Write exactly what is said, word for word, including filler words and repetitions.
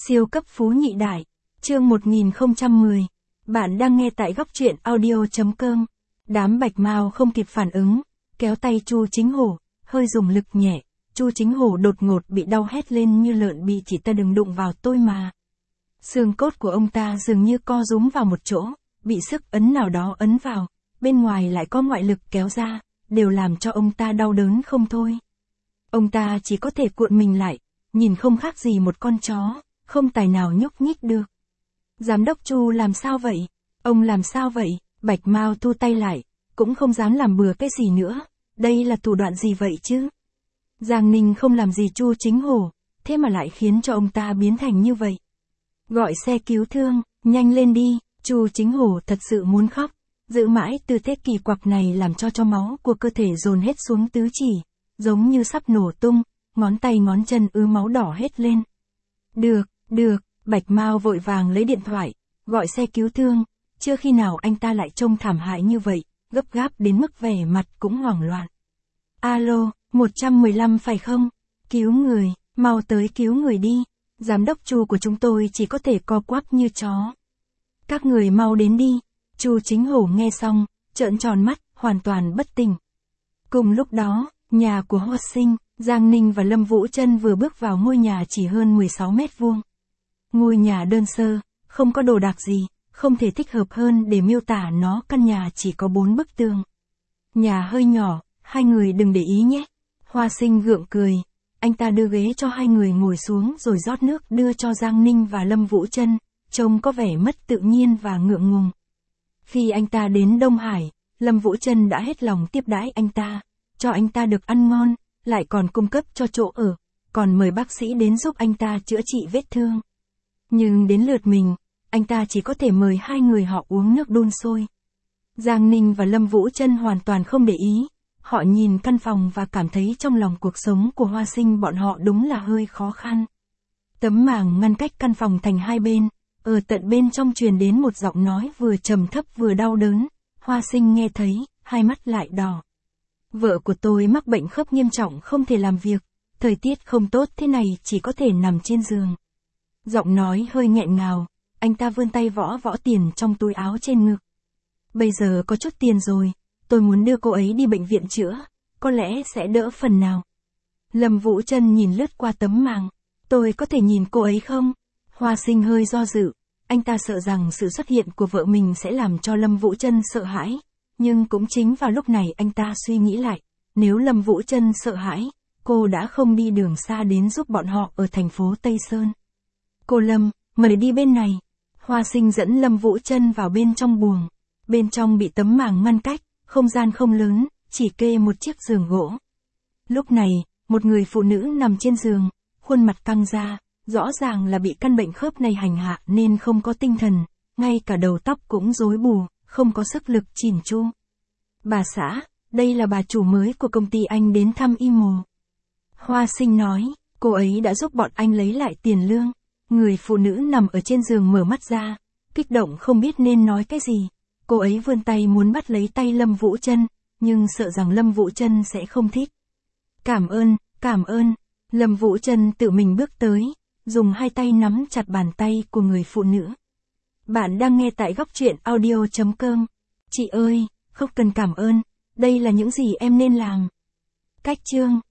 Siêu cấp phú nhị đại. Chương một nghìn không trăm mười. Bạn đang nghe tại góc truyện audio chấm com. Đám bạch mao không kịp phản ứng, kéo tay Chu Chính Hổ, hơi dùng lực nhẹ. Chu Chính Hổ đột ngột bị đau hét lên như lợn bị chỉ ta đừng đụng vào tôi mà. Xương cốt của ông ta dường như co rúm vào một chỗ, bị sức ấn nào đó ấn vào, bên ngoài lại có ngoại lực kéo ra, đều làm cho ông ta đau đớn không thôi. Ông ta chỉ có thể cuộn mình lại, nhìn không khác gì một con chó, không tài nào nhúc nhích được. Giám đốc Chu làm sao vậy? Ông làm sao vậy? Bạch Mao thu tay lại, cũng không dám làm bừa cái gì nữa, đây là thủ đoạn gì vậy chứ? Giang Ninh không làm gì Chu Chính Hổ, thế mà lại khiến cho ông ta biến thành như vậy. Gọi xe cứu thương, nhanh lên đi, Chu Chính Hổ thật sự muốn khóc, giữ mãi tư thế kỳ quặc này làm cho cho máu của cơ thể dồn hết xuống tứ chỉ, giống như sắp nổ tung, ngón tay ngón chân ứ máu đỏ hết lên. Được, được, Bạch Mao vội vàng lấy điện thoại, gọi xe cứu thương, chưa khi nào anh ta lại trông thảm hại như vậy, gấp gáp đến mức vẻ mặt cũng hoảng loạn. Alo, một trăm mười lăm phải không? Cứu người, mau tới cứu người đi, giám đốc Chu của chúng tôi chỉ có thể co quắp như chó. Các người mau đến đi. Chu Chính Hổ nghe xong, trợn tròn mắt, hoàn toàn bất tỉnh. Cùng lúc đó, nhà của Hoa Sinh, Giang Ninh và Lâm Vũ Trân vừa bước vào ngôi nhà chỉ hơn mười sáu mét vuông. Ngôi nhà đơn sơ, không có đồ đạc gì, không thể thích hợp hơn để miêu tả nó, căn nhà chỉ có bốn bức tường. Nhà hơi nhỏ, hai người đừng để ý nhé. Hoa Sinh gượng cười, anh ta đưa ghế cho hai người ngồi xuống rồi rót nước đưa cho Giang Ninh và Lâm Vũ Trân, trông có vẻ mất tự nhiên và ngượng ngùng. Khi anh ta đến Đông Hải, Lâm Vũ Trân đã hết lòng tiếp đãi anh ta, cho anh ta được ăn ngon, lại còn cung cấp cho chỗ ở, còn mời bác sĩ đến giúp anh ta chữa trị vết thương. Nhưng đến lượt mình, anh ta chỉ có thể mời hai người họ uống nước đun sôi. Giang Ninh và Lâm Vũ Trân hoàn toàn không để ý, họ nhìn căn phòng và cảm thấy trong lòng cuộc sống của Hoa Sinh bọn họ đúng là hơi khó khăn. Tấm màng ngăn cách căn phòng thành hai bên, ở tận bên trong truyền đến một giọng nói vừa trầm thấp vừa đau đớn. Hoa Sinh nghe thấy, hai mắt lại đỏ. Vợ của tôi mắc bệnh khớp nghiêm trọng không thể làm việc, thời tiết không tốt thế này chỉ có thể nằm trên giường. Giọng nói hơi nghẹn ngào, anh ta vươn tay võ võ tiền trong túi áo trên ngực. Bây giờ có chút tiền rồi, tôi muốn đưa cô ấy đi bệnh viện chữa, có lẽ sẽ đỡ phần nào. Lâm Vũ Trân nhìn lướt qua tấm màng, tôi có thể nhìn cô ấy không? Hoa Sinh hơi do dự, anh ta sợ rằng sự xuất hiện của vợ mình sẽ làm cho Lâm Vũ Trân sợ hãi, nhưng cũng chính vào lúc này anh ta suy nghĩ lại, nếu Lâm Vũ Trân sợ hãi, cô đã không đi đường xa đến giúp bọn họ ở thành phố Tây Sơn. Cô Lâm, mời đi bên này. Hoa Sinh dẫn Lâm Vũ Trân vào bên trong buồng, bên trong bị tấm màng ngăn cách, không gian không lớn, chỉ kê một chiếc giường gỗ. Lúc này, một người phụ nữ nằm trên giường, khuôn mặt căng ra, rõ ràng là bị căn bệnh khớp này hành hạ nên không có tinh thần, ngay cả đầu tóc cũng rối bù, không có sức lực chỉn chu. Bà xã, đây là bà chủ mới của công ty anh đến thăm y mồ. Hoa Sinh nói, cô ấy đã giúp bọn anh lấy lại tiền lương. Người phụ nữ nằm ở trên giường mở mắt ra, kích động không biết nên nói cái gì. Cô ấy vươn tay muốn bắt lấy tay Lâm Vũ Trân, nhưng sợ rằng Lâm Vũ Trân sẽ không thích. Cảm ơn, cảm ơn. Lâm Vũ Trân tự mình bước tới, dùng hai tay nắm chặt bàn tay của người phụ nữ. Bạn đang nghe tại góc truyện audio chấm com. Chị ơi, không cần cảm ơn, đây là những gì em nên làm. Cách chương